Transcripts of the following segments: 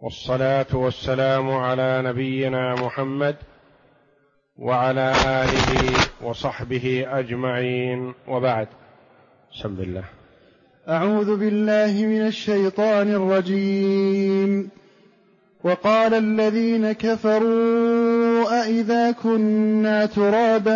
والصلاة والسلام على نبينا محمد وعلى آله وصحبه أجمعين، وبعد. بسم الله. أعوذ بالله من الشيطان الرجيم. وقال الذين كفروا أئذا كنا ترابا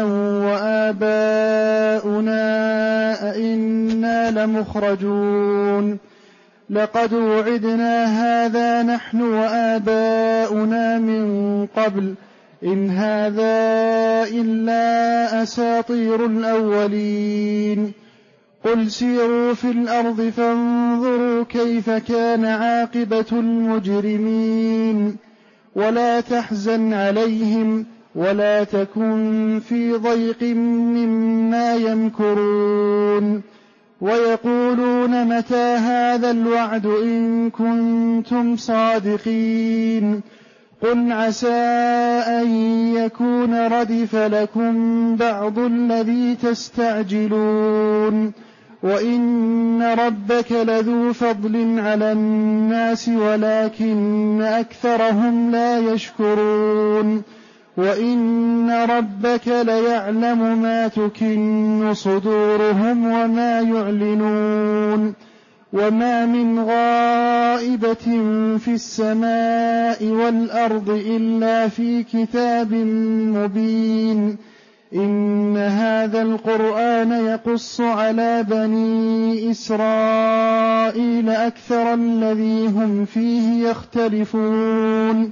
وآباؤنا أئنا لمخرجون لقد وعدنا هذا نحن وآباؤنا من قبل إن هذا إلا أساطير الأولين قل سيروا في الأرض فانظروا كيف كان عاقبة المجرمين ولا تحزن عليهم ولا تكن في ضيق مما يمكرون ويقولون متى هذا الوعد إن كنتم صادقين قل عسى أن يكون ردف لكم بعض الذي تستعجلون وإن ربك لذو فضل على الناس ولكن أكثرهم لا يشكرون وإن ربك ليعلم ما تكن صدورهم وما يعلنون وما من غائبة في السماء والأرض إلا في كتاب مبين إن هذا القرآن يقص على بني إسرائيل أكثر الذي هم فيه يختلفون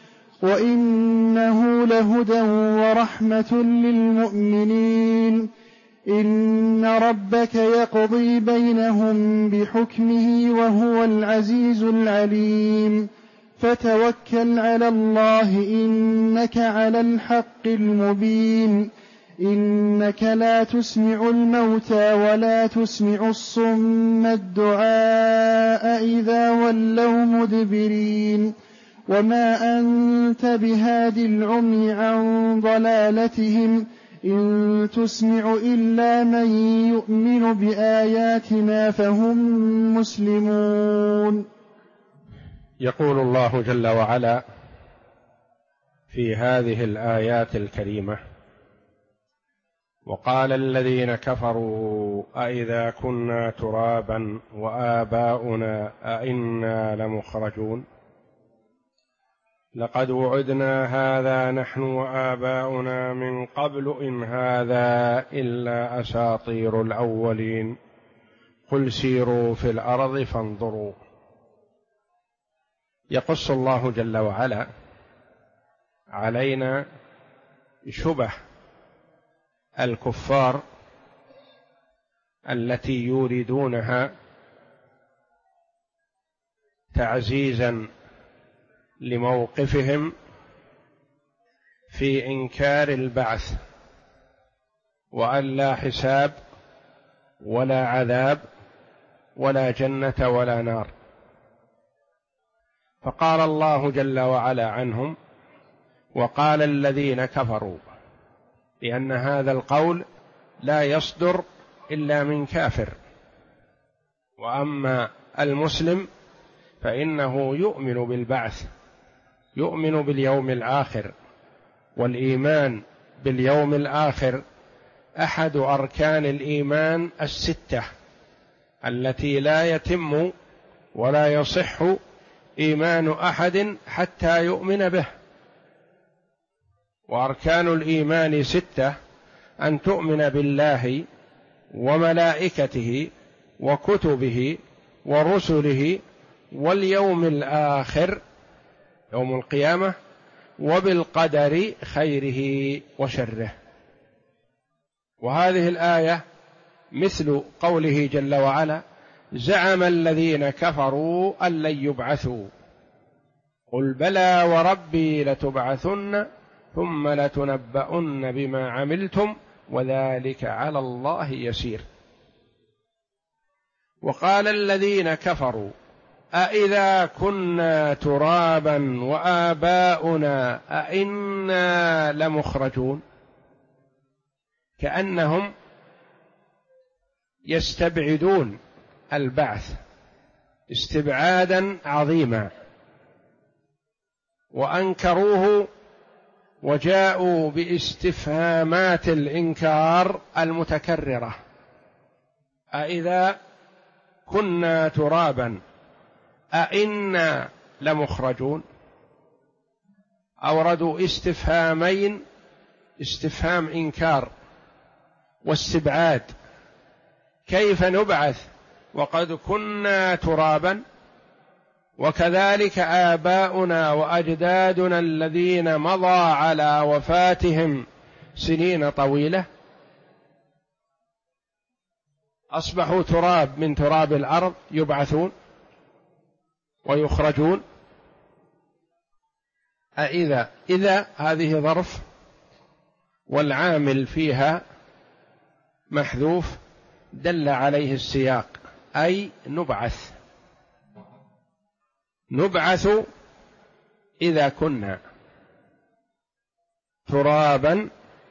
وإنه لهدى ورحمة للمؤمنين إن ربك يقضي بينهم بحكمه وهو العزيز العليم فتوكل على الله إنك على الحق المبين إنك لا تسمع الموتى ولا تسمع الصم الدعاء إذا ولوا مدبرين وما أنت بهاد العمي عن ضلالتهم إن تسمع إلا من يؤمن بآياتنا فهم مسلمون. يقول الله جل وعلا في هذه الآيات الكريمة: وقال الذين كفروا أئذا كنا ترابا وآباؤنا أئنا لمخرجون لقد وعدنا هذا نحن وآباؤنا من قبل إن هذا إلا أساطير الأولين قل سيروا في الأرض فانظروا. يقص الله جل وعلا علينا شبه الكفار التي يوردونها تعزيزا لموقفهم في إنكار البعث وأن لا حساب ولا عذاب ولا جنة ولا نار. فقال الله جل وعلا عنهم: وقال الذين كفروا، لأن هذا القول لا يصدر إلا من كافر، وأما المسلم فإنه يؤمن بالبعث، يؤمن باليوم الآخر، والإيمان باليوم الآخر أحد أركان الإيمان الستة التي لا يتم ولا يصح إيمان أحد حتى يؤمن به. وأركان الإيمان ستة: أن تؤمن بالله وملائكته وكتبه ورسله واليوم الآخر يوم القيامة وبالقدر خيره وشره. وهذه الآية مثل قوله جل وعلا: زعم الذين كفروا أن لن يبعثوا قل بلى وربي لتبعثن ثم لتنبؤن بما عملتم وذلك على الله يسير. وقال الذين كفروا أئذا كنا ترابا وآباؤنا أئنا لمخرجون، كأنهم يستبعدون البعث استبعادا عظيما، وأنكروه وجاءوا باستفهامات الإنكار المتكررة: أإذا كنا ترابا أإنا لمخرجون. أوردوا استفهامين: استفهام إنكار واستبعاد، كيف نبعث وقد كنا ترابا، وكذلك آباؤنا وأجدادنا الذين مضى على وفاتهم سنين طويلة أصبحوا تراب من تراب الأرض يبعثون ويخرجون. إذا هذه ظرف والعامل فيها محذوف دل عليه السياق، أي نبعث إذا كنا ترابا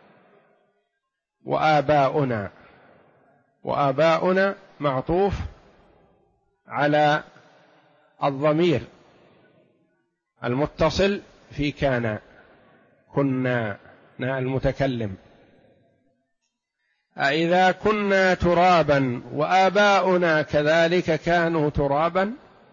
وآباؤنا معطوف على الضمير المتصل في كنا المتكلم. أإذا كنا ترابا وآباؤنا كذلك كانوا ترابا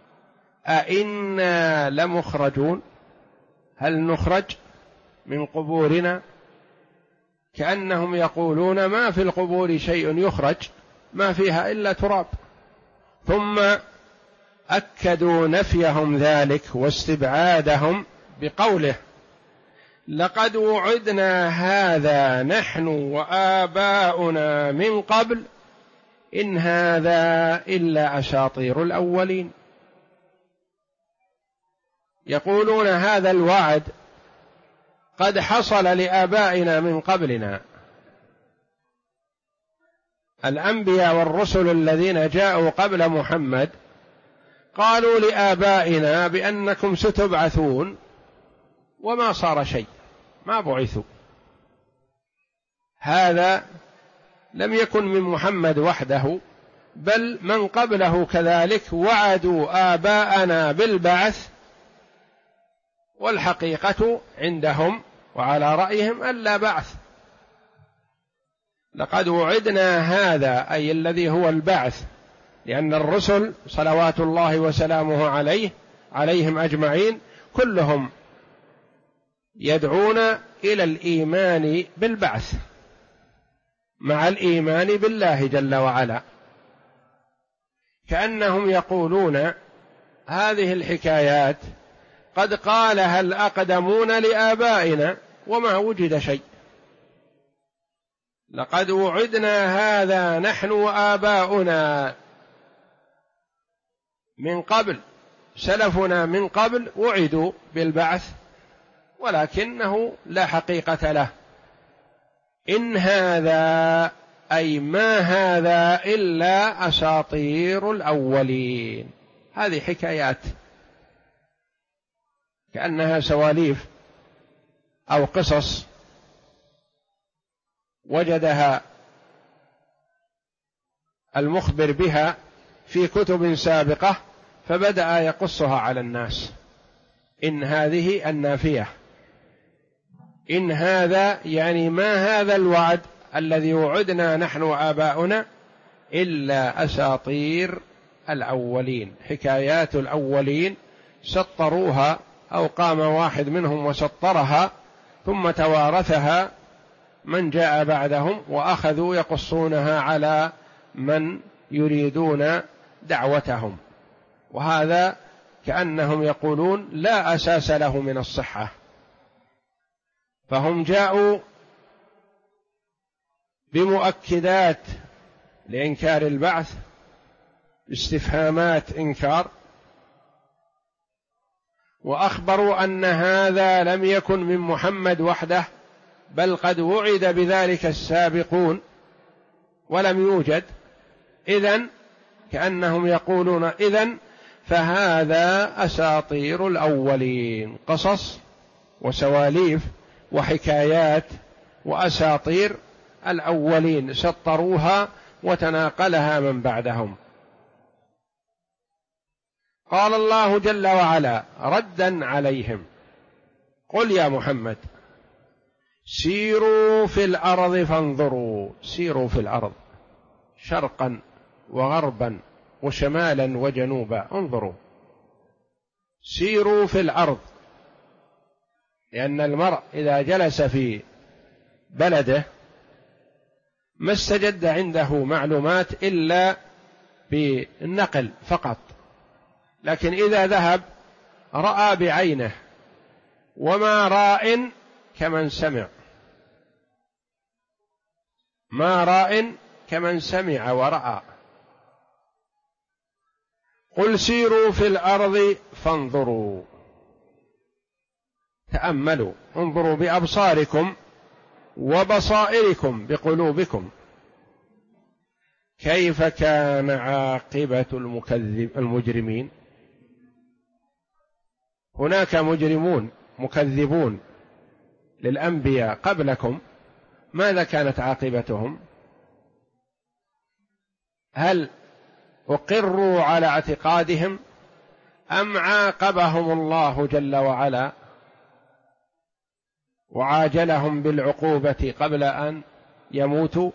أإنا لمخرجون، هل نخرج من قبورنا؟ كأنهم يقولون ما في القبور شيء يخرج، ما فيها إلا تراب. ثم أكدوا نفيهم ذلك واستبعادهم بقوله: لقد وعدنا هذا نحن وآباؤنا من قبل إن هذا إلا أساطير الأولين. يقولون هذا الوعد قد حصل لآبائنا من قبلنا، الأنبياء والرسل الذين جاءوا قبل محمد قالوا لآبائنا بأنكم ستبعثون وما صار شيء، ما بعثوا. هذا لم يكن من محمد وحده، بل من قبله كذلك وعدوا آباءنا بالبعث، والحقيقة عندهم وعلى رأيهم ألا بعث. لقد وعدنا هذا أي الذي هو البعث، لأن الرسل صلوات الله وسلامه عليهم أجمعين كلهم يدعون إلى الإيمان بالبعث مع الإيمان بالله جل وعلا، كأنهم يقولون هذه الحكايات قد قالها الأقدمون لآبائنا وما وجد شيء. لقد وعدنا هذا نحن وآباؤنا من قبل، سلفنا من قبل وعدوا بالبعث ولكنه لا حقيقة له. إن هذا أي ما هذا إلا أساطير الأولين. هذه حكايات كأنها سواليف أو قصص وجدها المخبر بها في كتب سابقة فبدأ يقصها على الناس. إن هذه النافية، إن هذا يعني ما هذا الوعد الذي وعدنا نحن وآباؤنا إلا أساطير الأولين، حكايات الأولين سطروها أو قام واحد منهم وسطرها ثم توارثها من جاء بعدهم وأخذوا يقصونها على من يريدون دعوتهم، وهذا كأنهم يقولون لا أساس له من الصحة. فهم جاءوا بمؤكدات لإنكار البعث، استفهامات إنكار، وأخبروا أن هذا لم يكن من محمد وحده، بل قد وعد بذلك السابقون ولم يوجد. إذن كأنهم يقولون إذن فهذا أساطير الأولين، قصص وسواليف وحكايات وأساطير الأولين سطروها وتناقلها من بعدهم. قال الله جل وعلا ردا عليهم: قل يا محمد سيروا في الأرض فانظروا، سيروا في الأرض شرقا وغربا وشمالا وجنوبا، انظروا، سيروا في الأرض. لأن المرء إذا جلس في بلده ما استجد عنده معلومات إلا بالنقل فقط، لكن إذا ذهب رأى بعينه، وما راء كمن سمع، ما راء كمن سمع ورأى. قل سيروا في الأرض فانظروا، تأملوا، انظروا بأبصاركم وبصائركم بقلوبكم كيف كان عاقبة المجرمين. هناك مجرمون مكذبون للأنبياء قبلكم، ماذا كانت عاقبتهم؟ هل أقروا على اعتقادهم أم عاقبهم الله جل وعلا وعاجلهم بالعقوبة قبل أن يموتوا؟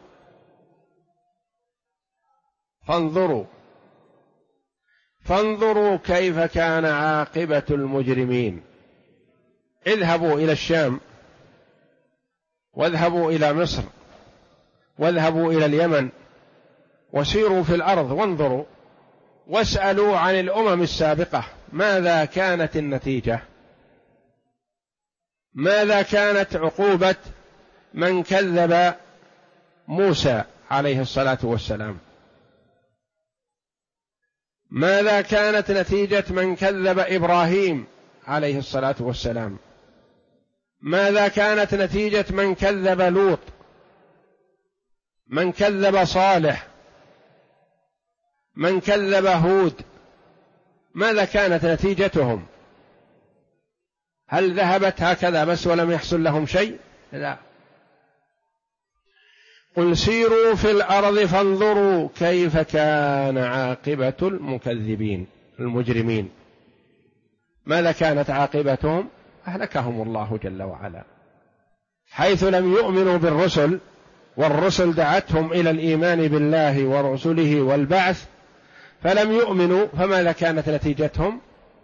فانظروا كيف كان عاقبة المجرمين. اذهبوا إلى الشام، واذهبوا إلى مصر، واذهبوا إلى اليمن، وسيروا في الأرض وانظروا، واسألوا عن الأمم السابقة ماذا كانت النتيجة، ماذا كانت عقوبة من كذب موسى عليه الصلاة والسلام، ماذا كانت نتيجة من كذب إبراهيم عليه الصلاة والسلام، ماذا كانت نتيجة من كذب لوط، من كذب صالح، من كذب هود، ماذا كانت نتيجتهم؟ هل ذهبت هكذا بس ولم يحصل لهم شيء؟ لا. قل سيروا في الأرض فانظروا كيف كان عاقبة المكذبين المجرمين. ماذا كانت عاقبتهم؟ أهلكهم الله جل وعلا، حيث لم يؤمنوا بالرسل، والرسل دعتهم إلى الإيمان بالله ورسله والبعث، فلم يؤمنوا، فماذا كانت نتيجتهم؟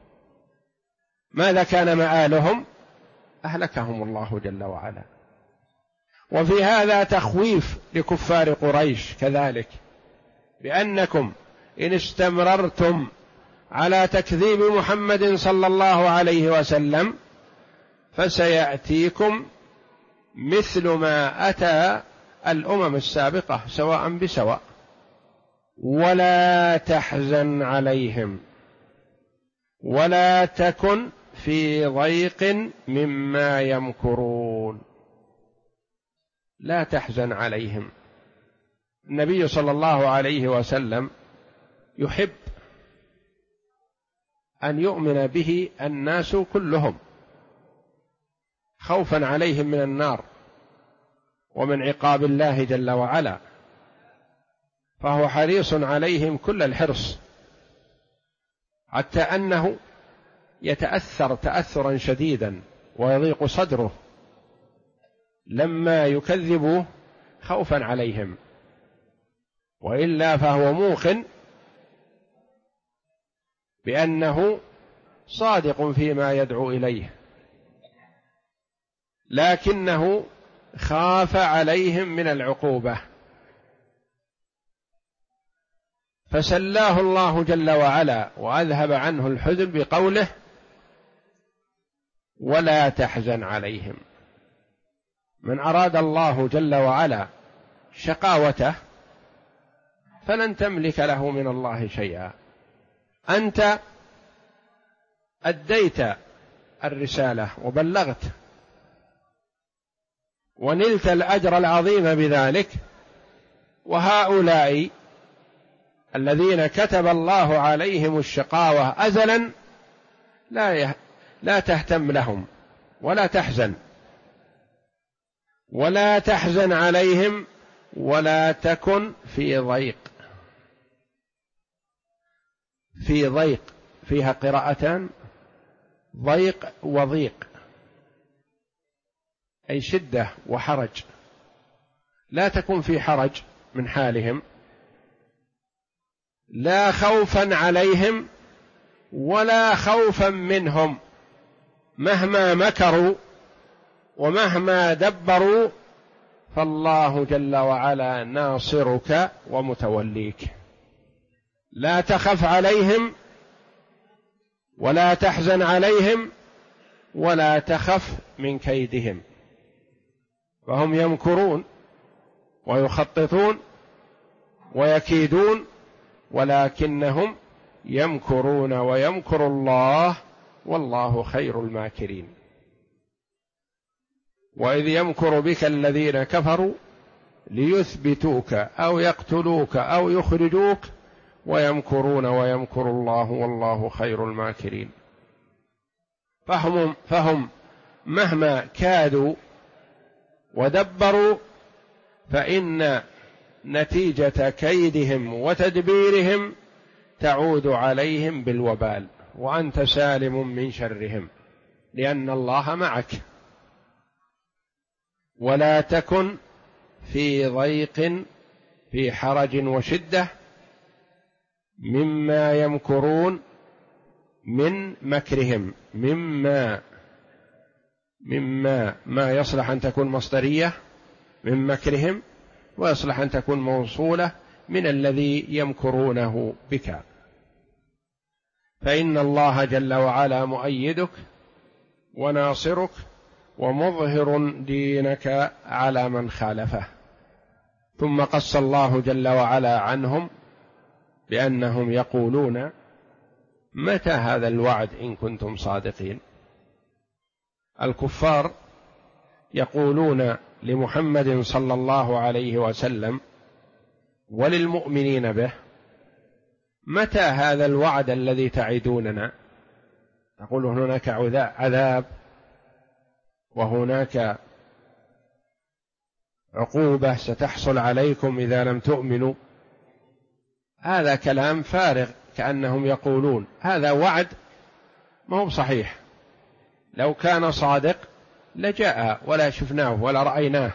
ماذا كان مآلهم؟ أهلكهم الله جل وعلا. وفي هذا تخويف لكفار قريش كذلك، بأنكم إن استمررتم على تكذيب محمد صلى الله عليه وسلم فسيأتيكم مثل ما أتى الأمم السابقة سواء بسواء، ولا تحزن عليهم ولا تكن في ضيق مما يمكرون. لا تحزن عليهم. النبي صلى الله عليه وسلم يحب أن يؤمن به الناس كلهم خوفا عليهم من النار ومن عقاب الله جل وعلا، فهو حريص عليهم كل الحرص، حتى أنه يتأثر تأثرا شديدا ويضيق صدره لما يكذبوه خوفا عليهم، وإلا فهو موقن بأنه صادق فيما يدعو إليه، لكنه خاف عليهم من العقوبة، فسلاه الله جل وعلا وأذهب عنه الحزن بقوله ولا تحزن عليهم. من أراد الله جل وعلا شقاوته فلن تملك له من الله شيئا. أنت أديت الرسالة وبلغت ونلت الأجر العظيم بذلك، وهؤلاء الذين كتب الله عليهم الشقاوة أزلا لا تهتم لهم ولا تحزن، ولا تحزن عليهم ولا تكن في ضيق. في ضيق فيها قراءتان، ضيق وضيق، أي شدة وحرج، لا تكن في حرج من حالهم، لا خوفا عليهم ولا خوفا منهم، مهما مكروا ومهما دبروا فالله جل وعلا ناصرك ومتوليك. لا تخف عليهم ولا تحزن عليهم ولا تخف من كيدهم، فهم يمكرون ويخططون ويكيدون، ولكنهم يمكرون ويمكر الله والله خير الماكرين. وإذ يمكر بك الذين كفروا ليثبتوك أو يقتلوك أو يخرجوك ويمكرون ويمكر الله والله خير الماكرين. فهم مهما كادوا ودبروا فإن نتيجة كيدهم وتدبيرهم تعود عليهم بالوبال، وأنت سالم من شرهم لأن الله معك. ولا تكن في ضيق في حرج وشدة مما يمكرون من مكرهم. مما ما يصلح أن تكون مصدرية من مكرهم، ويصلح أن تكون موصولة من الذي يمكرونه بك، فإن الله جل وعلا مؤيدك وناصرك ومظهر دينك على من خالفه. ثم قص الله جل وعلا عنهم بأنهم يقولون متى هذا الوعد إن كنتم صادقين. الكفار يقولون لمحمد صلى الله عليه وسلم وللمؤمنين به متى هذا الوعد الذي تعدوننا؟ تقول هناك عذاب وهناك عقوبة ستحصل عليكم إذا لم تؤمنوا. هذا كلام فارغ، كأنهم يقولون هذا وعد ما هو صحيح، لو كان صادق لجاء ولا شفناه ولا رأيناه.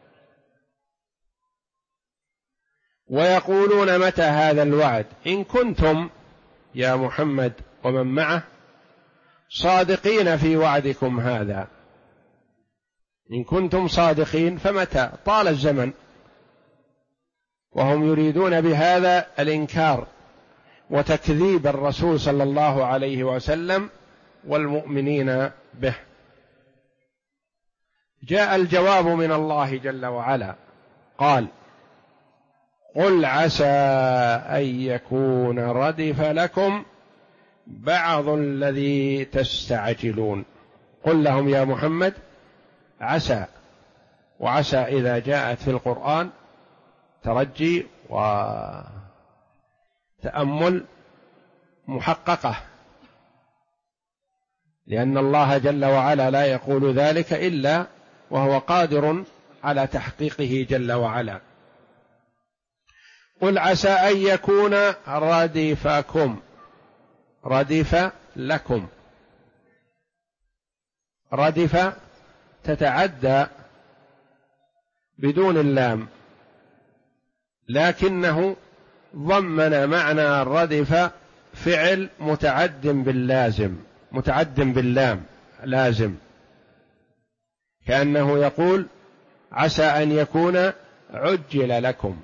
ويقولون متى هذا الوعد إن كنتم يا محمد ومن معه صادقين في وعدكم هذا، إن كنتم صادقين فمتى؟ طال الزمن. وهم يريدون بهذا الإنكار وتكذيب الرسول صلى الله عليه وسلم والمؤمنين به. جاء الجواب من الله جل وعلا قال قل عسى أن يكون ردف لكم بعض الذي تستعجلون. قل لهم يا محمد عسى، وعسى إذا جاءت في القرآن ترجي وتأمل محققة، لأن الله جل وعلا لا يقول ذلك إلا وهو قادر على تحقيقه جل وعلا. قل عسى أن يكون ردفكم، ردف لكم، ردف تتعدى بدون اللام، لكنه ضمن معنى الردف فعل متعد باللازم، متعد باللام لازم، كأنه يقول عسى أن يكون عجل لكم.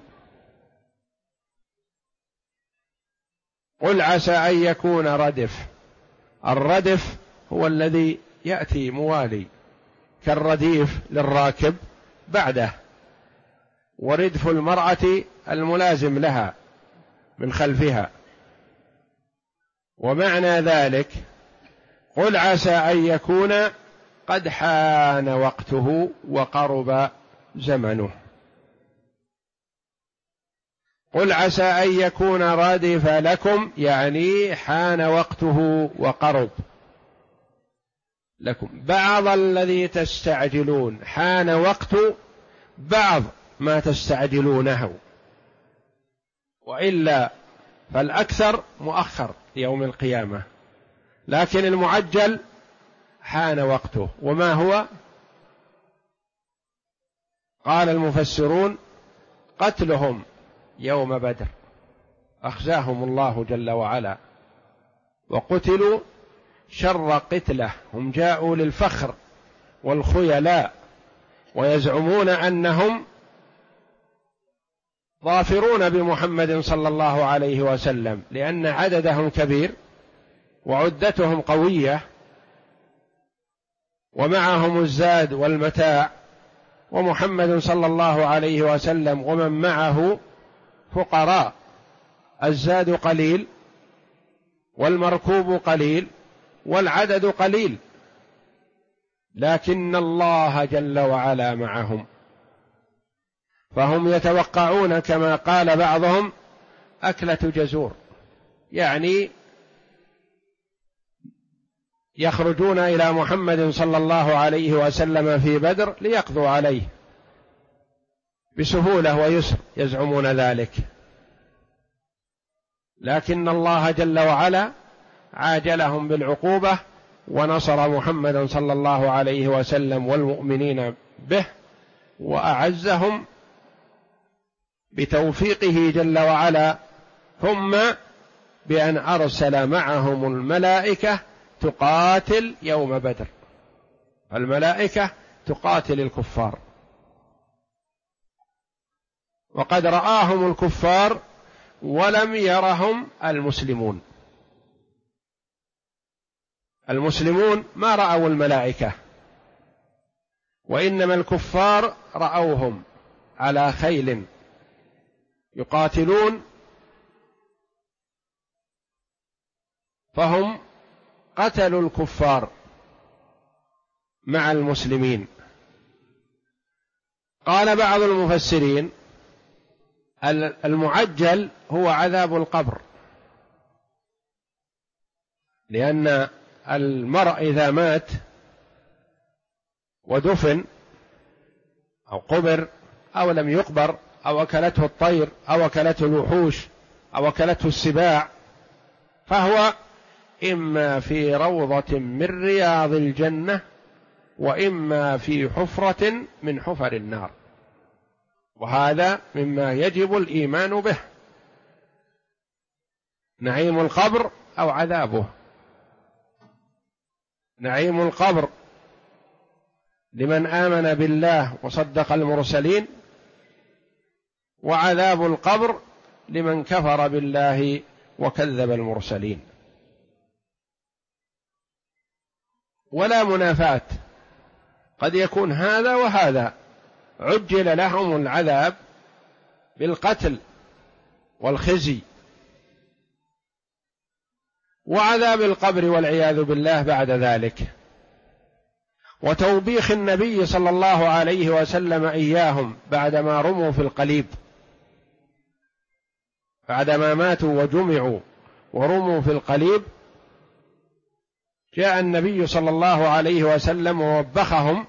قل عسى أن يكون ردف. الردف هو الذي يأتي موالي كالرديف للراكب بعده، وردف المرأة الملازم لها من خلفها. ومعنى ذلك قل عسى أن يكون قد حان وقته وقرب زمنه. قل عسى أن يكون ردف لكم يعني حان وقته وقرب لكم. بعض الذي تستعجلون، حان وقت بعض ما تستعجلونه، وإلا فالأكثر مؤخر يوم القيامة، لكن المعجل حان وقته. وما هو؟ قال المفسرون قتلهم يوم بدر أخزاهم الله جل وعلا، وقتلوا شر قتله، هم جاءوا للفخر والخيلاء ويزعمون أنهم ظافرون بمحمد صلى الله عليه وسلم لأن عددهم كبير وعدتهم قوية ومعهم الزاد والمتاع، ومحمد صلى الله عليه وسلم ومن معه فقراء، الزاد قليل والمركوب قليل والعدد قليل، لكن الله جل وعلا معهم، فهم يتوقعون كما قال بعضهم أكلة جزور، يعني يخرجون إلى محمد صلى الله عليه وسلم في بدر ليقضوا عليه بسهولة ويسر، يزعمون ذلك، لكن الله جل وعلا عاجلهم بالعقوبة ونصر محمدا صلى الله عليه وسلم والمؤمنين به، وأعزهم بتوفيقه جل وعلا، ثم بأن أرسل معهم الملائكة تقاتل يوم بدر، الملائكة تقاتل الكفار، وقد رآهم الكفار ولم يرهم المسلمون، المسلمون ما رأوا الملائكة، وإنما الكفار رأوهم على خيل يقاتلون، فهم قتلوا الكفار مع المسلمين. قال بعض المفسرين المعجل هو عذاب القبر، لأن المرء إذا مات ودفن أو قبر أو لم يقبر أو أكلته الطير أو أكلته الوحوش أو أكلته السباع، فهو إما في روضة من رياض الجنة وإما في حفرة من حفر النار، وهذا مما يجب الإيمان به، نعيم القبر أو عذابه. نعيم القبر لمن آمن بالله وصدق المرسلين، وعذاب القبر لمن كفر بالله وكذب المرسلين، ولا منافاة، قد يكون هذا وهذا، عجل لهم العذاب بالقتل والخزي، وعذاب القبر والعياذ بالله بعد ذلك، وتوبيخ النبي صلى الله عليه وسلم إياهم بعدما رموا في القليب، بعدما ماتوا وجمعوا ورموا في القليب، جاء النبي صلى الله عليه وسلم ووبخهم،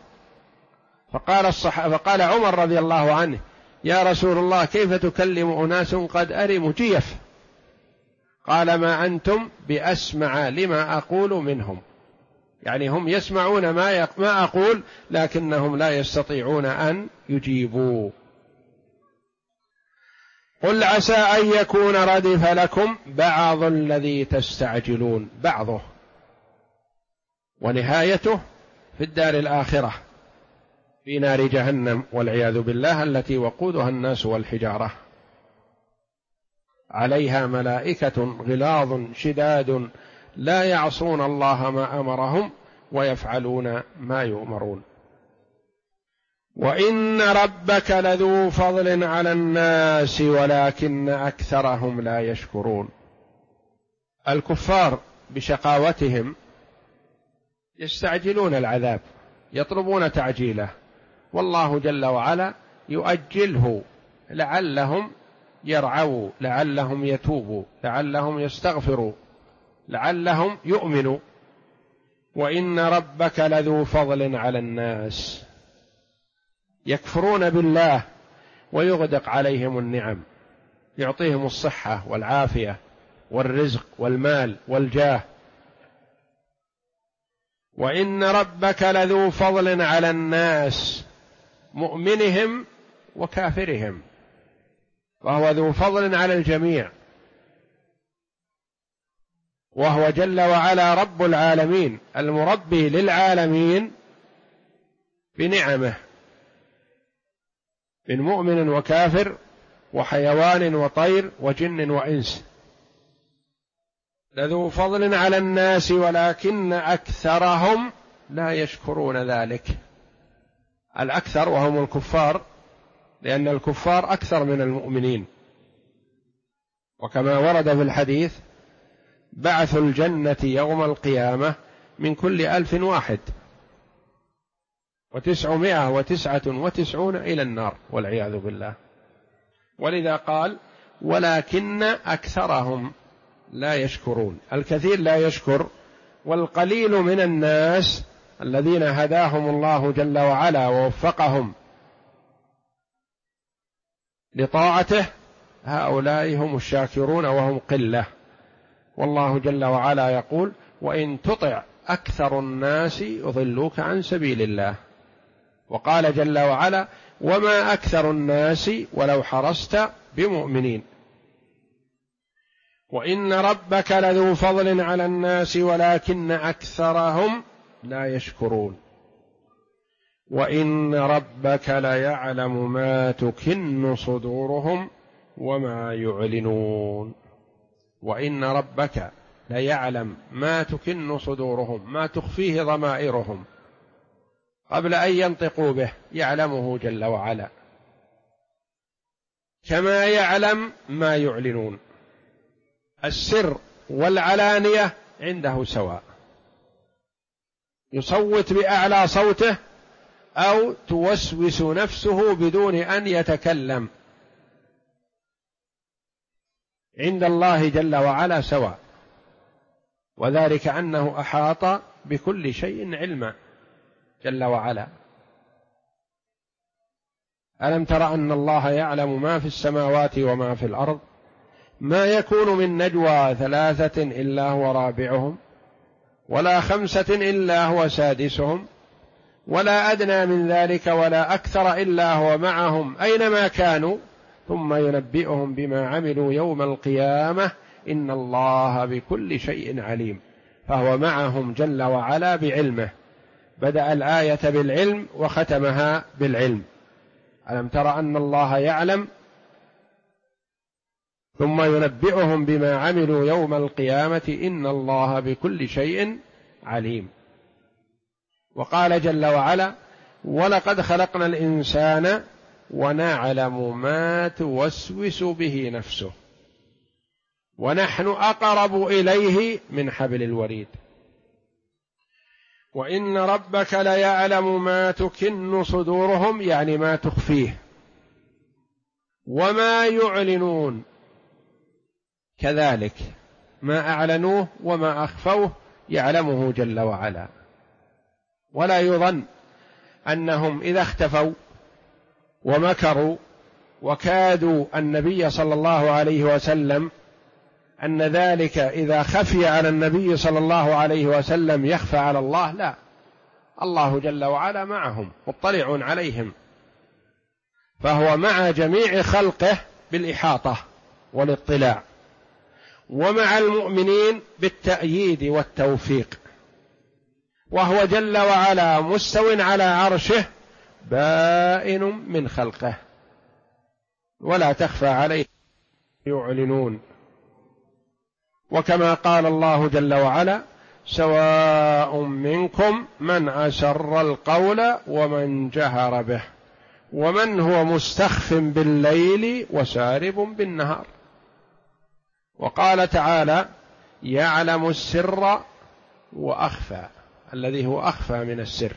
فقال عمر رضي الله عنه: يا رسول الله كيف تكلم أناس قد أرموا جيف؟ قال: ما أنتم بأسمع لما أقول منهم، يعني هم يسمعون ما أقول لكنهم لا يستطيعون أن يجيبوا. قل عسى أن يكون ردف لكم بعض الذي تستعجلون، بعضه ونهايته في الدار الآخرة في نار جهنم والعياذ بالله، التي وقودها الناس والحجارة، عليها ملائكة غلاظ شداد لا يعصون الله ما أمرهم ويفعلون ما يؤمرون. وإن ربك لذو فضل على الناس ولكن أكثرهم لا يشكرون. الكفار بشقاوتهم يستعجلون العذاب، يطلبون تعجيله، والله جل وعلا يؤجله لعلهم يرعوا، لعلهم يتوبوا، لعلهم يستغفروا، لعلهم يؤمنوا. وإن ربك لذو فضل على الناس، يكفرون بالله ويغدق عليهم النعم، يعطيهم الصحة والعافية والرزق والمال والجاه. وإن ربك لذو فضل على الناس، مؤمنهم وكافرهم، وهو ذو فضل على الجميع، وهو جل وعلا رب العالمين المربي للعالمين بنعمه من مؤمن وكافر وحيوان وطير وجن وإنس، لذو فضل على الناس ولكن أكثرهم لا يشكرون ذلك. الأكثر وهم الكفار، لأن الكفار أكثر من المؤمنين، وكما ورد في الحديث بعث الجنة يوم القيامة من كل 1001 و999 إلى النار والعياذ بالله. ولذا قال ولكن أكثرهم لا يشكرون، الكثير لا يشكر، والقليل من الناس الذين هداهم الله جل وعلا ووفقهم لطاعته هؤلاء هم الشاكرون وهم قلة. والله جل وعلا يقول وإن تطع أكثر الناس يضلوك عن سبيل الله، وقال جل وعلا وما أكثر الناس ولو حرصت بمؤمنين، وإن ربك لذو فضل على الناس ولكن أكثرهم لا يشكرون، وإن ربك ليعلم ما تكن صدورهم وما يعلنون. وإن ربك ليعلم ما تكن صدورهم، ما تخفيه ضمائرهم قبل أن ينطقوا به، يعلمه جل وعلا، كما يعلم ما يعلنون. السر والعلانية عنده سواء، يصوت بأعلى صوته أو توسوس نفسه بدون أن يتكلم، عند الله جل وعلا سواء، وذلك أنه أحاط بكل شيء علما جل وعلا. ألم تر أن الله يعلم ما في السماوات وما في الأرض، ما يكون من نجوى 3 إلا هو رابعهم، ولا 5 إلا هو سادسهم، ولا أدنى من ذلك ولا أكثر إلا هو معهم أينما كانوا ثم ينبئهم بما عملوا يوم القيامة إن الله بكل شيء عليم. فهو معهم جل وعلا بعلمه، بدأ الآية بالعلم وختمها بالعلم. ألم تر أن الله يعلم ثم ينبئهم بما عملوا يوم القيامة إن الله بكل شيء عليم. وقال جل وعلا ولقد خلقنا الإنسان ونعلم ما توسوس به نفسه ونحن أقرب إليه من حبل الوريد. وإن ربك ليعلم ما تكن صدورهم، يعني ما تخفيه، وما يعلنون كذلك، ما أعلنوه وما أخفوه يعلمه جل وعلا. ولا يظن أنهم إذا اختفوا ومكروا وكادوا النبي صلى الله عليه وسلم أن ذلك إذا خفي على النبي صلى الله عليه وسلم يخفى على الله، لا، الله جل وعلا معهم مطلع عليهم، فهو مع جميع خلقه بالإحاطة والاطلاع، ومع المؤمنين بالتأييد والتوفيق، وهو جل وعلا مستو على عرشه بائن من خلقه ولا تخفى عليه يعلنون. وكما قال الله جل وعلا سواء منكم من أسر القول ومن جهر به ومن هو مستخف بالليل وسارب بالنهار. وقال تعالى يعلم السر وأخفى، الذي هو أخفى من السر.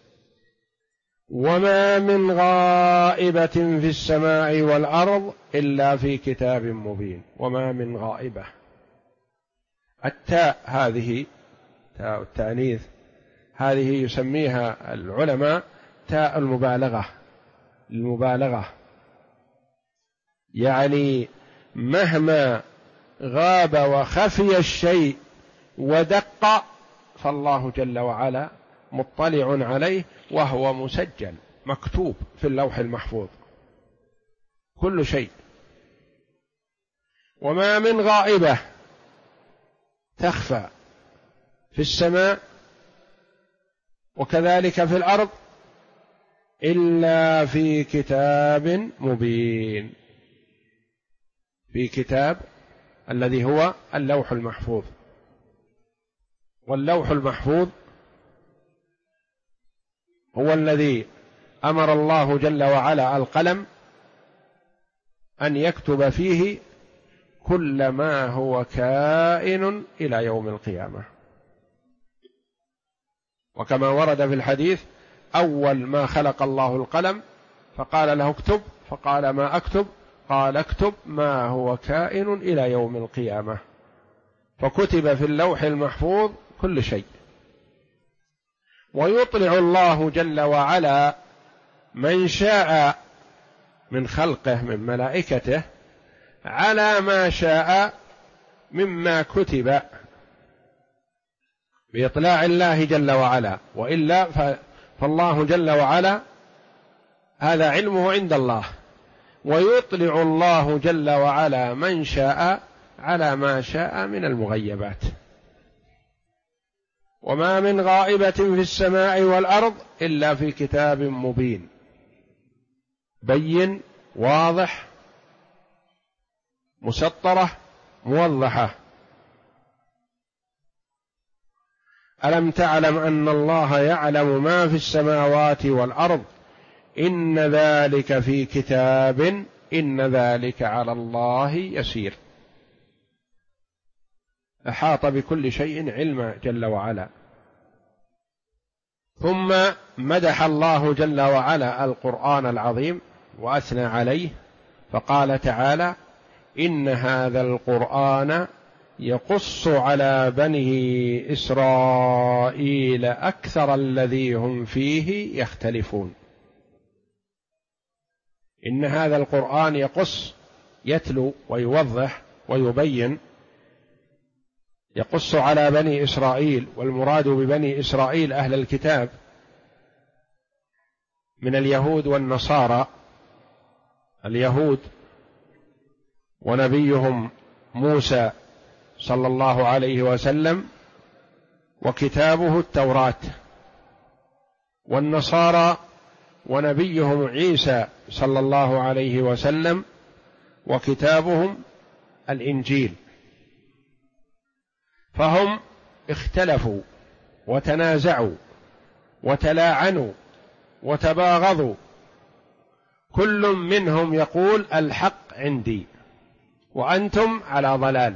وما من غائبة في السماء والأرض إلا في كتاب مبين. وما من غائبة، التاء هذه تاء التأنيث هذه يسميها العلماء تاء المبالغة، يعني مهما غاب وخفي الشيء ودق فالله جل وعلا مطلع عليه وهو مسجل مكتوب في اللوح المحفوظ كل شيء. وما من غائبة تخفى في السماء وكذلك في الأرض إلا في كتاب مبين، في كتاب الذي هو اللوح المحفوظ. واللوح المحفوظ هو الذي أمر الله جل وعلا القلم أن يكتب فيه كل ما هو كائن إلى يوم القيامة. وكما ورد في الحديث أول ما خلق الله القلم فقال له اكتب، فقال ما أكتب؟ قال اكتب ما هو كائن إلى يوم القيامة. فكتب في اللوح المحفوظ كل شيء. ويطلع الله جل وعلا من شاء من خلقه من ملائكته على ما شاء مما كتب بإطلاع الله جل وعلا، وإلا فالله جل وعلا هذا علمه عند الله. ويطلع الله جل وعلا من شاء على ما شاء من المغيبات. وما من غائبة في السماء والأرض إلا في كتاب مبين بين واضح مسطرة موضحة. ألم تعلم أن الله يعلم ما في السماوات والأرض إن ذلك في كتاب إن ذلك على الله يسير. أحاط بكل شيء علما جل وعلا. ثم مدح الله جل وعلا القرآن العظيم وأثنى عليه فقال تعالى إن هذا القرآن يقص على بني إسرائيل أكثر الذي هم فيه يختلفون. إن هذا القرآن يقص يتلو ويوضح ويبين، يقص على بني إسرائيل، والمراد ببني إسرائيل أهل الكتاب من اليهود والنصارى. اليهود ونبيهم موسى صلى الله عليه وسلم وكتابه التوراة، والنصارى ونبيهم عيسى صلى الله عليه وسلم وكتابهم الإنجيل. فهم اختلفوا وتنازعوا وتلاعنوا وتباغضوا، كل منهم يقول الحق عندي وأنتم على ضلال،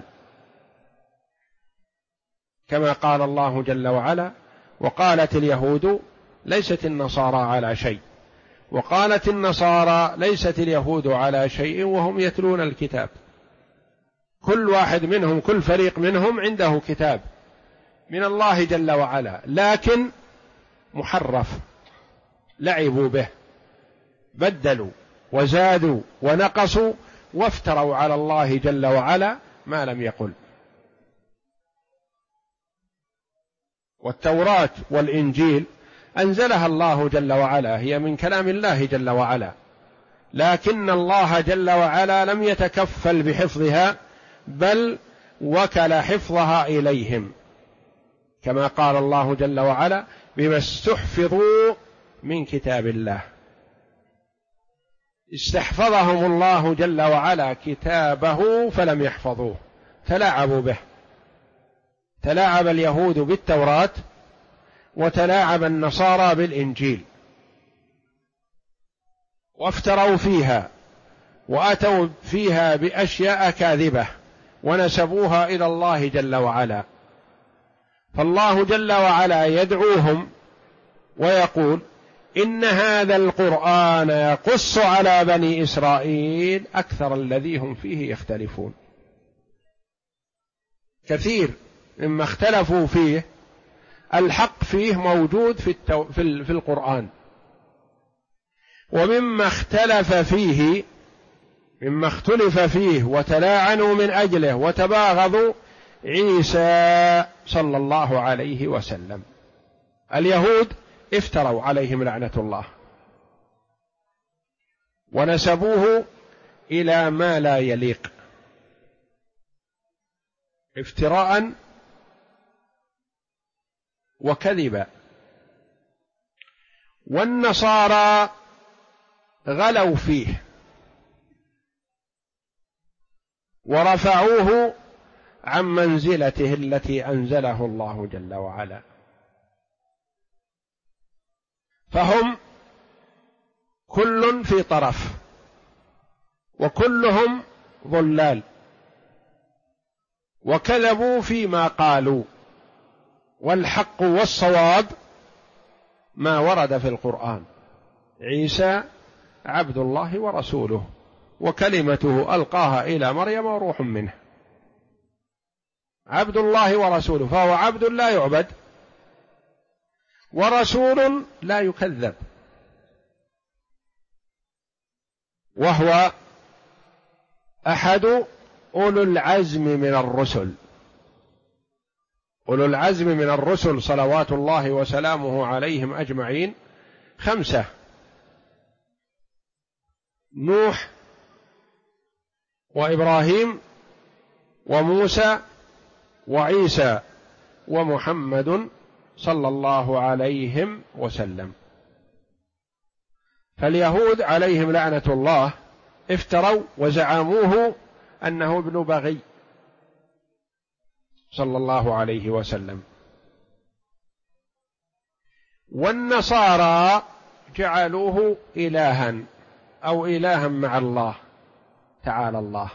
كما قال الله جل وعلا وقالت اليهود ليست النصارى على شيء، وقالت النصارى ليست اليهود على شيء وهم يتلون الكتاب. كل واحد منهم كل فريق منهم عنده كتاب من الله جل وعلا، لكن محرف، لعبوا به، بدلوا وزادوا ونقصوا وافتروا على الله جل وعلا ما لم يقل. والتوراة والإنجيل أنزلها الله جل وعلا، هي من كلام الله جل وعلا، لكن الله جل وعلا لم يتكفل بحفظها بل وكل حفظها إليهم، كما قال الله جل وعلا بما استحفظوا من كتاب الله. استحفظهم الله جل وعلا كتابه فلم يحفظوه، تلاعبوا به. تلاعب اليهود بالتوراة وتلاعب النصارى بالإنجيل وافتروا فيها وأتوا فيها بأشياء كاذبة ونسبوها إلى الله جل وعلا. فالله جل وعلا يدعوهم ويقول إن هذا القرآن يقص على بني إسرائيل أكثر الذي هم فيه يختلفون. كثير مما اختلفوا فيه الحق فيه موجود في القرآن، ومما اختلف فيه مما اختلف فيه وتلاعنوا من أجله وتباغضوا عيسى صلى الله عليه وسلم. اليهود افتروا عليهم لعنة الله ونسبوه إلى ما لا يليق افتراء وكذبا. والنصارى غلوا فيه ورفعوه عن منزلته التي أنزله الله جل وعلا، فهم كل في طرف وكلهم ضلال، وكذبوا فيما قالوا، والحق والصواب ما ورد في القرآن: عيسى عبد الله ورسوله وكلمته ألقاها إلى مريم وروح منه. عبد الله ورسوله، فهو عبد لا يعبد ورسول لا يكذب، وهو أحد أولو العزم من الرسل. أولو العزم من الرسل صلوات الله وسلامه عليهم أجمعين 5: نوح وإبراهيم وموسى وعيسى ومحمد صلى الله عليهم وسلم. فاليهود عليهم لعنة الله افتروا وزعموه أنه ابن بغي صلى الله عليه وسلم. والنصارى جعلوه إلها أو إلها مع الله تعالى الله،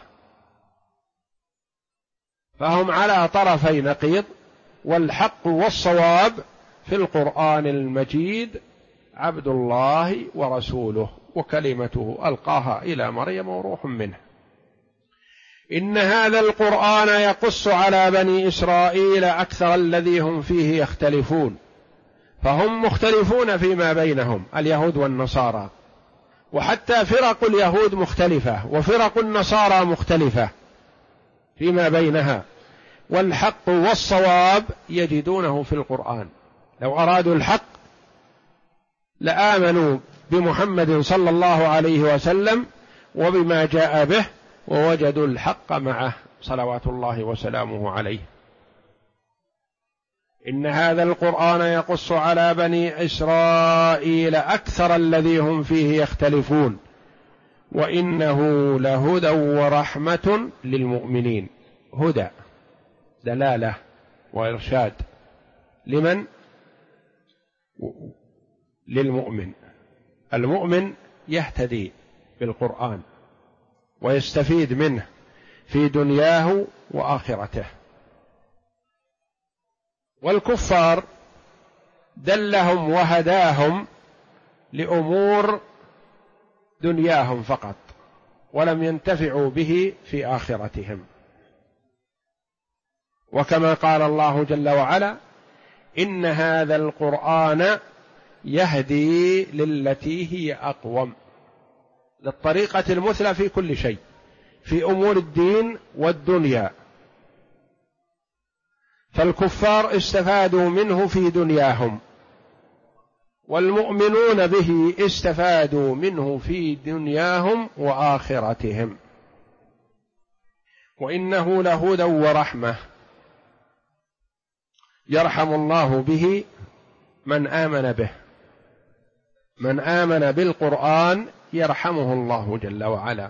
فهم على طرفي نقيض، والحق والصواب في القرآن المجيد: عبد الله ورسوله وكلمته ألقاها إلى مريم وروح منه. إن هذا القرآن يقص على بني إسرائيل أكثر الذي هم فيه يختلفون، فهم مختلفون فيما بينهم اليهود والنصارى، وحتى فرق اليهود مختلفة وفرق النصارى مختلفة فيما بينها، والحق والصواب يجدونه في القرآن. لو أرادوا الحق لآمنوا بمحمد صلى الله عليه وسلم وبما جاء به، ووجدوا الحق معه صلوات الله وسلامه عليه. إن هذا القرآن يقص على بني إسرائيل أكثر الذي هم فيه يختلفون، وإنه لهدى ورحمة للمؤمنين. هدى دلالة وإرشاد لمن؟ للمؤمن. المؤمن يهتدي بالقرآن ويستفيد منه في دنياه وآخرته. والكفار دلهم وهداهم لأمور دنياهم فقط، ولم ينتفعوا به في آخرتهم. وكما قال الله جل وعلا: إن هذا القرآن يهدي للتي هي أقوم، للطريقة المثلى في كل شيء، في أمور الدين والدنيا. فالكفار استفادوا منه في دنياهم، والمؤمنون به استفادوا منه في دنياهم وآخرتهم. وإنه لهدى ورحمة يرحم الله به من آمن به. من آمن بالقرآن يرحمه الله جل وعلا.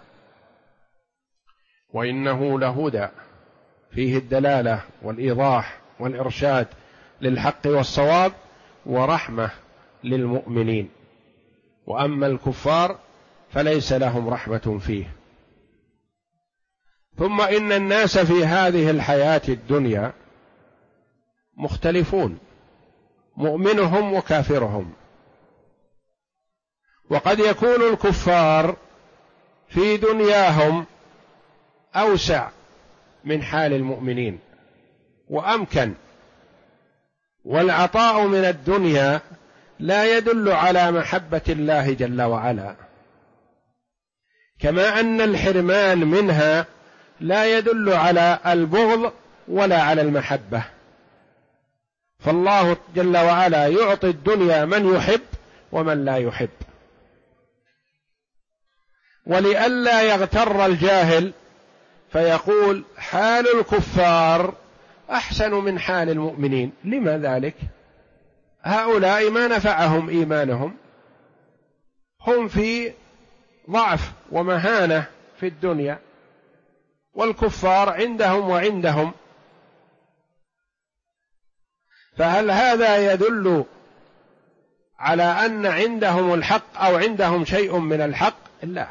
وإنه لهدى فيه الدلالة والإيضاح والإرشاد للحق والصواب، ورحمة للمؤمنين. وأما الكفار فليس لهم رحمة فيه. ثم إن الناس في هذه الحياة الدنيا مختلفون، مؤمنهم وكافرهم. وقد يكون الكفار في دنياهم أوسع من حال المؤمنين وأمكن، والعطاء من الدنيا لا يدل على محبة الله جل وعلا، كما أن الحرمان منها لا يدل على البغض ولا على المحبة. فالله جل وعلا يعطي الدنيا من يحب ومن لا يحب. ولئلا يغتر الجاهل فيقول حال الكفار أحسن من حال المؤمنين. لما ذلك؟ هؤلاء ما نفعهم إيمانهم، هم في ضعف ومهانة في الدنيا، والكفار عندهم وعندهم. فهل هذا يدل على أن عندهم الحق أو عندهم شيء من الحق؟ لا،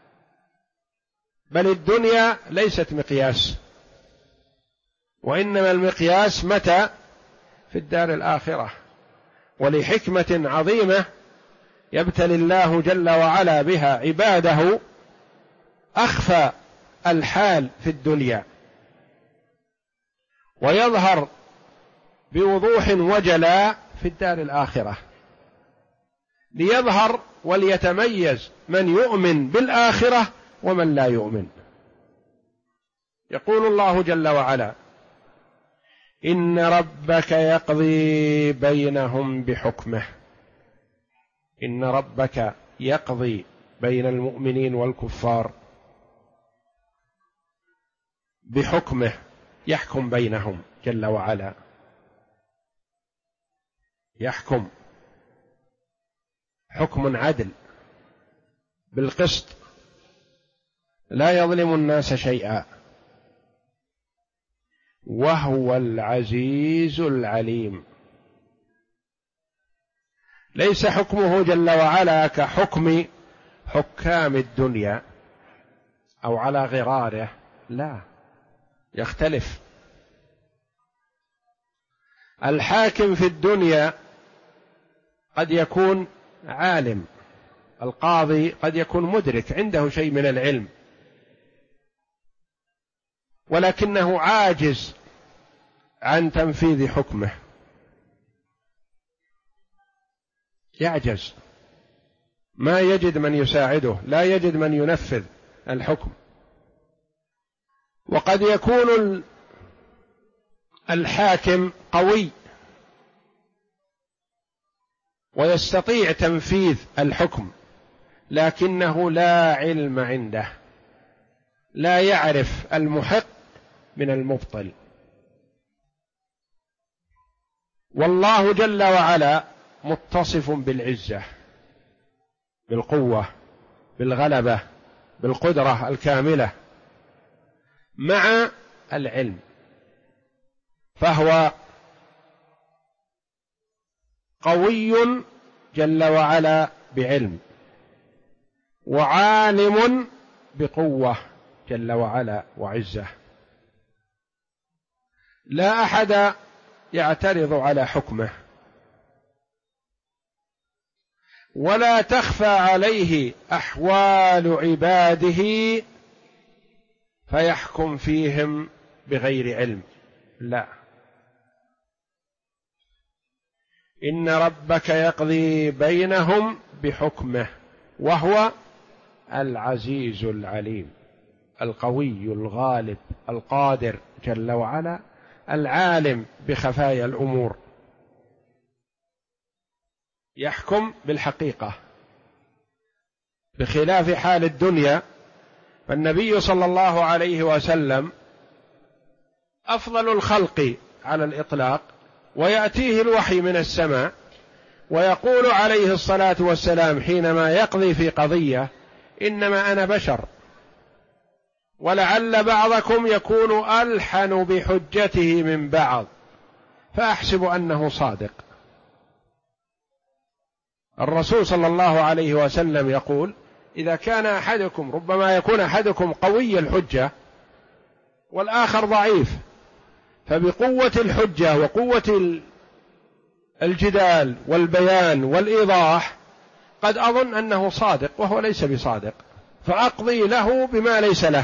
بل الدنيا ليست مقياس، وإنما المقياس متى؟ في الدار الآخرة. ولحكمة عظيمة يبتلي الله جل وعلا بها عباده أخفى الحال في الدنيا ويظهر بوضوح وجلاء في الدار الآخرة، ليظهر وليتميز من يؤمن بالآخرة ومن لا يؤمن. يقول الله جل وعلا: إن ربك يقضي بينهم بحكمه. إن ربك يقضي بين المؤمنين والكفار بحكمه، يحكم بينهم جل وعلا، يحكم حكم عدل بالقسط، لا يظلم الناس شيئا، وهو العزيز العليم. ليس حكمه جل وعلا كحكم حكام الدنيا أو على غراره، لا، يختلف. الحاكم في الدنيا قد يكون عالم، القاضي قد يكون مدرك، عنده شيء من العلم، ولكنه عاجز عن تنفيذ حكمه، يعجز، ما يجد من يساعده، لا يجد من ينفذ الحكم. وقد يكون الحاكم قوي ويستطيع تنفيذ الحكم، لكنه لا علم عنده، لا يعرف المحق من المبطل. والله جل وعلا متصف بالعزة، بالقوة، بالغلبة، بالقدرة الكاملة مع العلم، فهو قوي جل وعلا بعلم، وعالم بقوة جل وعلا وعزة. لا أحد يعترض على حكمه، ولا تخفى عليه أحوال عباده فيحكم فيهم بغير علم، لا. إن ربك يقضي بينهم بحكمه وهو العزيز العليم، القوي الغالب القادر جل وعلا، العالم بخفايا الأمور، يحكم بالحقيقة بخلاف حال الدنيا. فالنبي صلى الله عليه وسلم أفضل الخلق على الإطلاق، ويأتيه الوحي من السماء، ويقول عليه الصلاة والسلام حينما يقضي في قضية: إنما أنا بشر، ولعل بعضكم يكون ألحن بحجته من بعض، فأحسب أنه صادق. الرسول صلى الله عليه وسلم يقول: إذا كان أحدكم، ربما يكون أحدكم قوي الحجة والآخر ضعيف، فبقوة الحجة وقوة الجدال والبيان والإيضاح قد أظن أنه صادق وهو ليس بصادق، فأقضي له بما ليس له،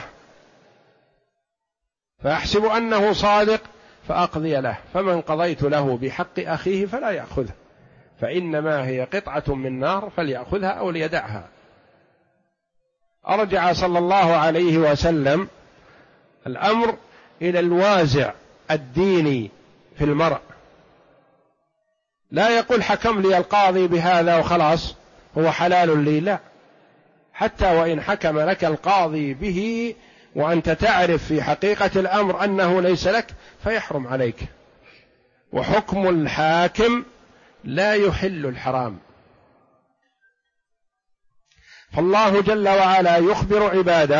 فأحسب أنه صادق فأقضي له، فمن قضيت له بحق أخيه فلا يأخذه، فإنما هي قطعة من نار فليأخذها أو ليدعها. أرجع صلى الله عليه وسلم الأمر إلى الوازع الديني في المرء، لا يقول حكم لي القاضي بهذا وخلاص هو حلال لي، لا، حتى وإن حكم لك القاضي به وأنت تعرف في حقيقة الأمر أنه ليس لك فيحرم عليك. وحكم الحاكم لا يحل الحرام. فالله جل وعلا يخبر عباده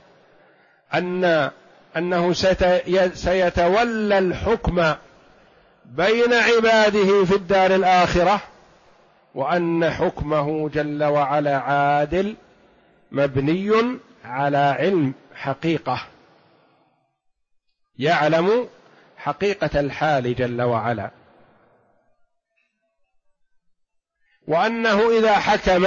أنه سيتولى الحكم بين عباده في الدار الآخرة، وأن حكمه جل وعلا عادل مبني على علم حقيقة، يعلم حقيقة الحال جل وعلا، وأنه إذا حكم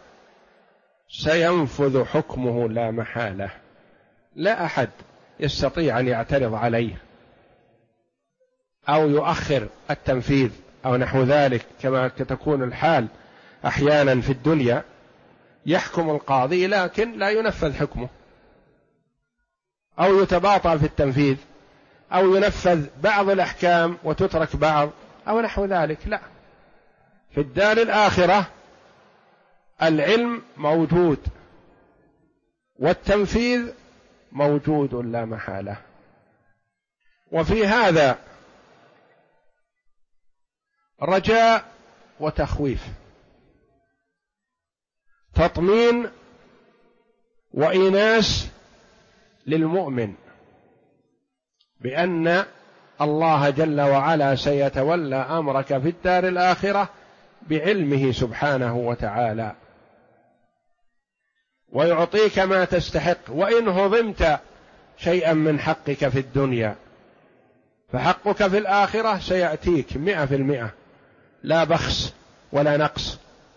سينفذ حكمه لا محالة، لا أحد يستطيع أن يعترض عليه أو يؤخر التنفيذ أو نحو ذلك، كما تكون الحال أحيانا في الدنيا، يحكم القاضي لكن لا ينفذ حكمه، أو يتباطأ في التنفيذ، أو ينفذ بعض الأحكام وتترك بعض أو نحو ذلك. لا، في الدار الآخرة العلم موجود والتنفيذ موجود لا محالة. وفي هذا رجاء وتخويف، تطمين وإيناس للمؤمن بأن الله جل وعلا سيتولى أمرك في الدار الآخرة بعلمه سبحانه وتعالى، ويعطيك ما تستحق. وإن هضمت شيئا من حقك في الدنيا فحقك في الآخرة سيأتيك 100%، لا بخس ولا نقص.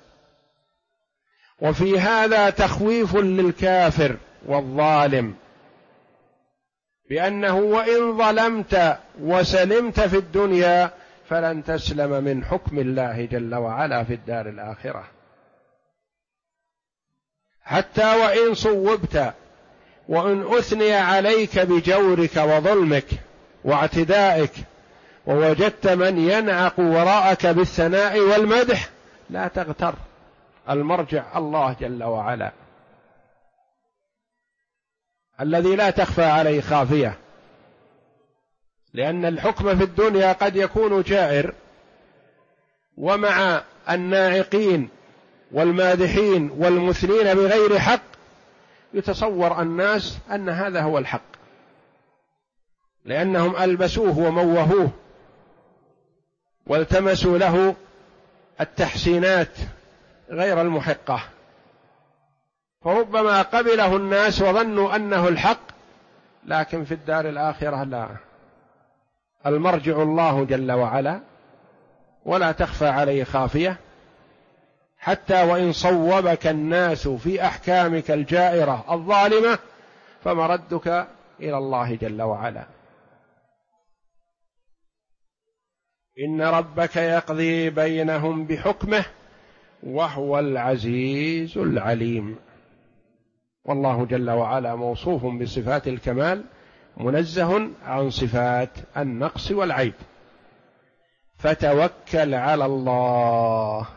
وفي هذا تخويف للكافر والظالم، بأنه وإن ظلمت وسلمت في الدنيا فلن تسلم من حكم الله جل وعلا في الدار الآخرة، حتى وإن صوبت وإن أثني عليك بجورك وظلمك واعتدائك ووجدت من ينعق وراءك بالثناء والمدح، لا تغتر، المرجع الله جل وعلا الذي لا تخفى عليه خافية. لأن الحكم في الدنيا قد يكون جائر، ومع الناعقين والمادحين والمثنين بغير حق يتصور الناس أن هذا هو الحق، لأنهم ألبسوه وموهوه والتمسوا له التحسينات غير المحقة، فربما قبله الناس وظنوا أنه الحق، لكن في الدار الآخرة لا، المرجع الله جل وعلا ولا تخفى عليه خافية. حتى وإن صوبك الناس في أحكامك الجائرة الظالمة فمردك إلى الله جل وعلا. إن ربك يقضي بينهم بحكمه وهو العزيز العليم. والله جل وعلا موصوف بصفات الكمال، منزه عن صفات النقص والعيب. فتوكل على الله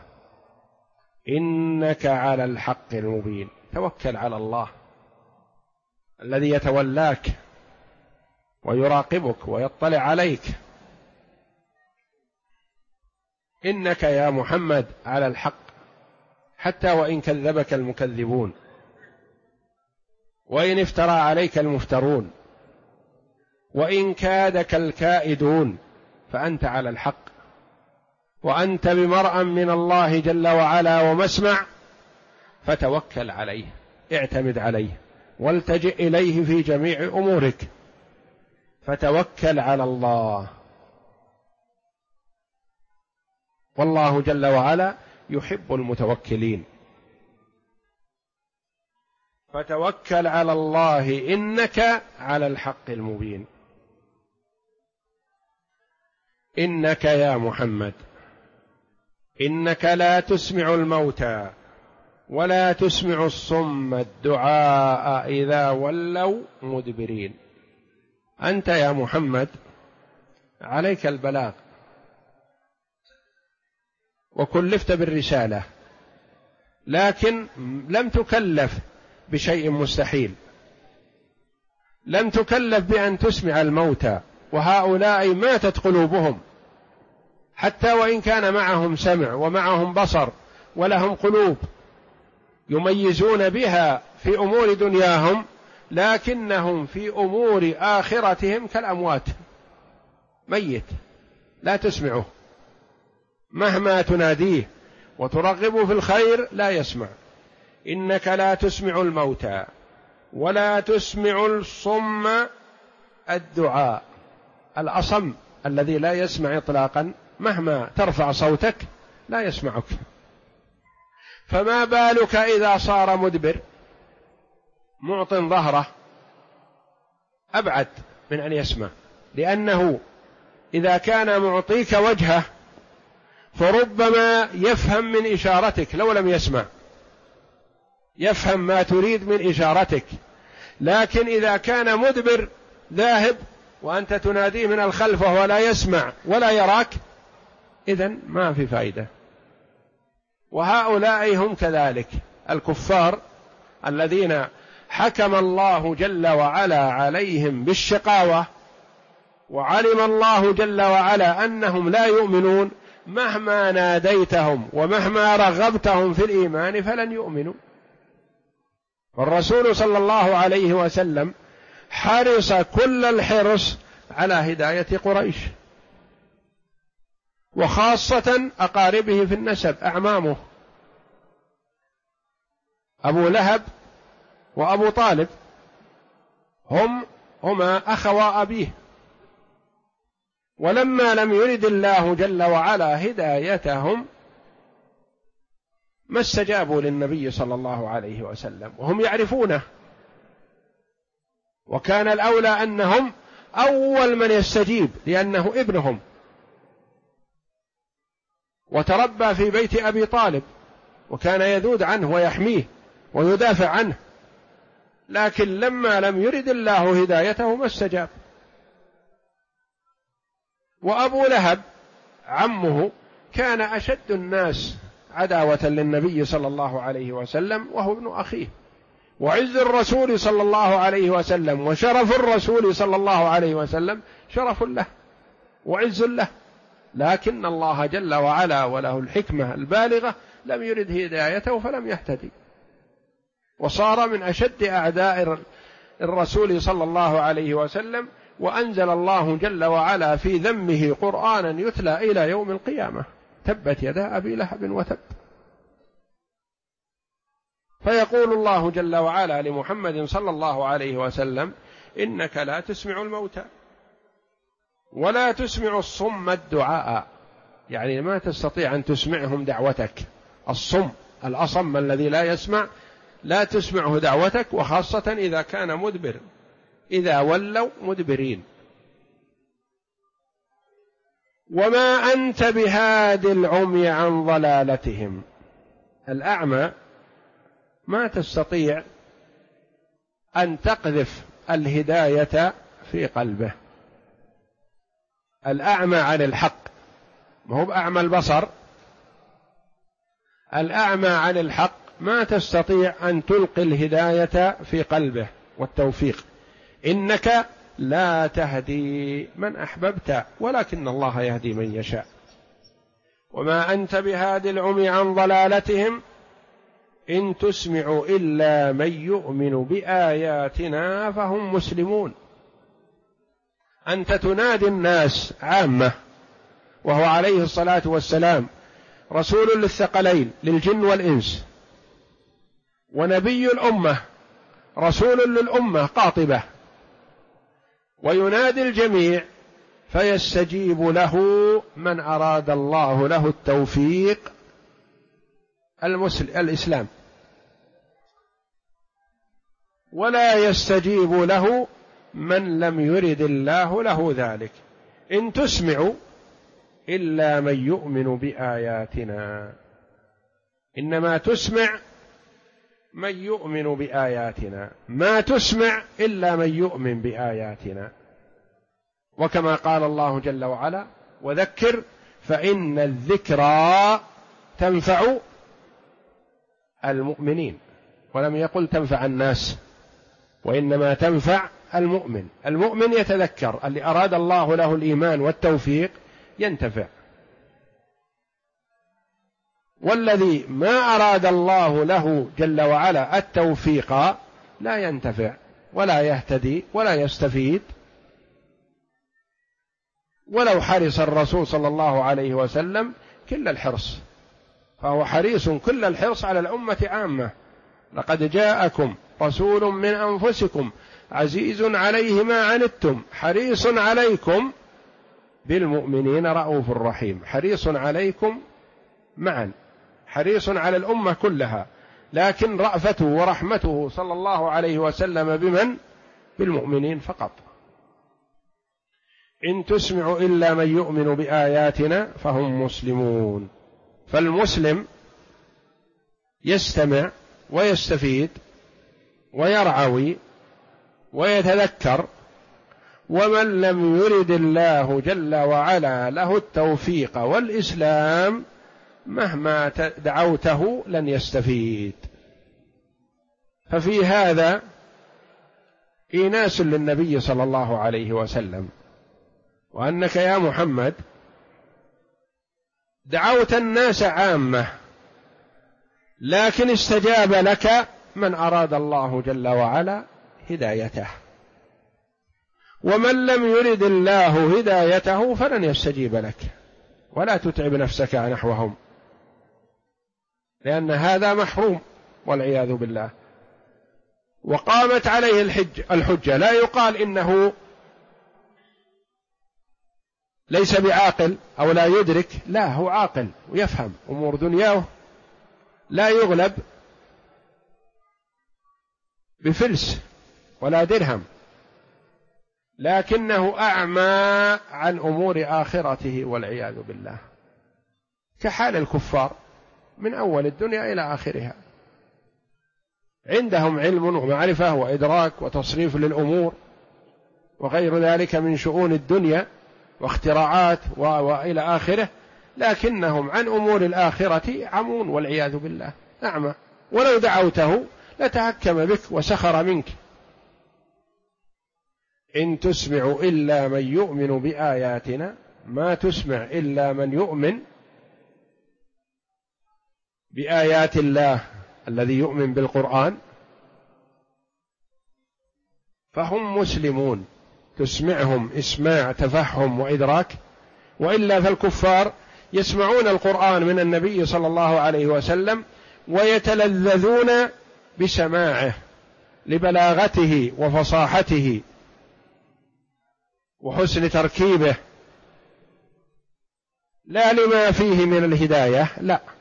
إنك على الحق المبين. توكل على الله الذي يتولاك ويراقبك ويطلع عليك. إنك يا محمد على الحق، حتى وإن كذبك المكذبون، وإن افترى عليك المفترون، وإن كادك الكائدون، فأنت على الحق، وأنت بمرأ من الله جل وعلا ومسمع. فتوكل عليه، اعتمد عليه والتجئ إليه في جميع أمورك. فتوكل على الله، والله جل وعلا يحب المتوكلين. فتوكل على الله إنك على الحق المبين. إنك يا محمد إنك لا تسمع الموتى ولا تسمع الصم الدعاء إذا ولوا مدبرين. أنت يا محمد عليك البلاغ وكلفت بالرسالة، لكن لم تكلف بشيء مستحيل، لم تكلف بأن تسمع الموتى، وهؤلاء ماتت قلوبهم حتى وإن كان معهم سمع ومعهم بصر ولهم قلوب يميزون بها في أمور دنياهم، لكنهم في أمور آخرتهم كالأموات، ميت لا تسمعه، مهما تناديه وترغبه في الخير لا يسمع. إنك لا تسمع الموتى ولا تسمع الصم الدعاء، الأصم الذي لا يسمع إطلاقا مهما ترفع صوتك لا يسمعك، فما بالك إذا صار مدبر معط ظهره أبعد من أن يسمع، لأنه إذا كان معطيك وجهه فربما يفهم من إشارتك لو لم يسمع، يفهم ما تريد من إشارتك، لكن إذا كان مدبر ذاهب وأنت تناديه من الخلف وهو لا يسمع ولا يراك، إذن ما في فائدة. وهؤلاء هم كذلك الكفار الذين حكم الله جل وعلا عليهم بالشقاوة، وعلم الله جل وعلا أنهم لا يؤمنون، مهما ناديتهم ومهما رغبتهم في الإيمان فلن يؤمنوا. والرسول صلى الله عليه وسلم حرص كل الحرص على هداية قريش، وخاصة أقاربه في النسب، أعمامه أبو لهب وأبو طالب هما أخوا أبيه، ولما لم يرد الله جل وعلا هدايتهم ما استجابوا للنبي صلى الله عليه وسلم وهم يعرفونه، وكان الأولى أنهم أول من يستجيب لأنه ابنهم وتربى في بيت أبي طالب وكان يذود عنه ويحميه ويدافع عنه، لكن لما لم يرد الله هدايته ما استجاب. وأبو لهب عمه كان أشد الناس عداوة للنبي صلى الله عليه وسلم وهو ابن أخيه، وعز الرسول صلى الله عليه وسلم وشرف الرسول صلى الله عليه وسلم شرف له وعز له، لكن الله جل وعلا وله الحكمة البالغة لم يرد هدايته فلم يهتدي، وصار من أشد أعداء الرسول صلى الله عليه وسلم، وأنزل الله جل وعلا في ذمه قرآنا يتلى إلى يوم القيامة، تبت يدا أبي لهب وتب. فيقول الله جل وعلا لمحمد صلى الله عليه وسلم: إنك لا تسمع الموتى ولا تسمع الصم الدعاء، يعني ما تستطيع أن تسمعهم دعوتك. الصم الأصم الذي لا يسمع لا تسمعه دعوتك، وخاصة إذا كان مدبر، إذا ولوا مدبرين. وما أنت بهاد العمي عن ضلالتهم، الأعمى ما تستطيع أن تقذف الهداية في قلبه، الأعمى عن الحق، ما هو بأعمى البصر، الأعمى عن الحق ما تستطيع أن تلقي الهداية في قلبه والتوفيق. إنك لا تهدي من أحببت ولكن الله يهدي من يشاء. وما أنت بهادي العمي عن ضلالتهم إن تسمع إلا من يؤمن بآياتنا فهم مسلمون. أنت تنادي الناس عامة، وهو عليه الصلاة والسلام رسول للثقلين للجن والإنس، ونبي الأمة، رسول للأمة قاطبة، وينادي الجميع فيستجيب له من أراد الله له التوفيق الإسلام، ولا يستجيب له من لم يرد الله له ذلك. إن تسمع إلا من يؤمن بآياتنا، إنما تسمع من يؤمن بآياتنا، ما تسمع إلا من يؤمن بآياتنا. وكما قال الله جل وعلا: وذكر فإن الذكرى تنفع المؤمنين، ولم يقل تنفع الناس، وإنما تنفع المؤمن. المؤمن يتذكر، اللي أراد الله له الإيمان والتوفيق ينتفع، والذي ما أراد الله له جل وعلا التوفيق لا ينتفع ولا يهتدي ولا يستفيد. ولو حرص الرسول صلى الله عليه وسلم كل الحرص، فهو حريص كل الحرص على الأمة عامة. لقد جاءكم رسول من أنفسكم عزيز عليه ما عنتم حريص عليكم بالمؤمنين رؤوف رحيم. حريص عليكم معا، حريص على الأمة كلها، لكن رأفته ورحمته صلى الله عليه وسلم بمن؟ بالمؤمنين فقط. إن تسمع إلا من يؤمن بآياتنا فهم مسلمون. فالمسلم يستمع ويستفيد ويرعوي ويتذكر، ومن لم يرد الله جل وعلا له التوفيق والإسلام مهما دعوته لن يستفيد. ففي هذا إيناس للنبي صلى الله عليه وسلم، وأنك يا محمد دعوت الناس عامة، لكن استجاب لك من أراد الله جل وعلا هدايته، ومن لم يرد الله هدايته فلن يستجيب لك. ولا تتعب نفسك نحوهم، لأن هذا محروم والعياذ بالله. وقامت عليه الحجة. لا يقال إنه ليس بعاقل أو لا يدرك، لا، هو عاقل ويفهم أمور دنياه، لا يغلب بفلس ولا درهم، لكنه أعمى عن أمور آخرته والعياذ بالله، كحال الكفار من أول الدنيا إلى آخرها. عندهم علم ومعرفة وإدراك وتصريف للأمور وغير ذلك من شؤون الدنيا واختراعات وإلى آخره، لكنهم عن أمور الآخرة عمون والعياذ بالله، أعمى. ولو دعوته لتهكم بك وسخر منك. إن تسمع إلا من يؤمن بآياتنا، ما تسمع إلا من يؤمن بآيات الله الذي يؤمن بالقرآن فهم مسلمون، تسمعهم إسماع تفهم وإدراك. وإلا فالكفار يسمعون القرآن من النبي صلى الله عليه وسلم ويتلذذون بسماعه لبلاغته وفصاحته وحسن تركيبه، لا لما فيه من الهداية، لا،